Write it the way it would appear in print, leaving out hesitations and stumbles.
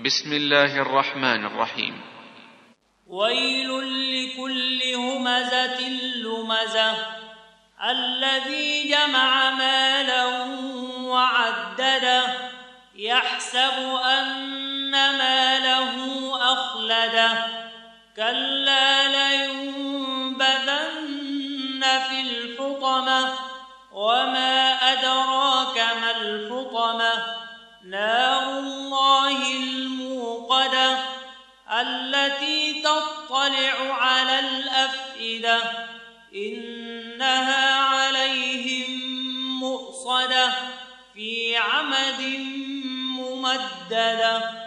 بسم الله الرحمن الرحيم. ويل لكل همزة لمزة الذي جمع مالا وعدده يحسب أن ماله أخلده كلا لينبذن في الحطمة وما أدراك ما الحطمة نار الله الموقدة التي تطلع على الأفئدة إنها عليهم مؤصدة في عمد ممددة.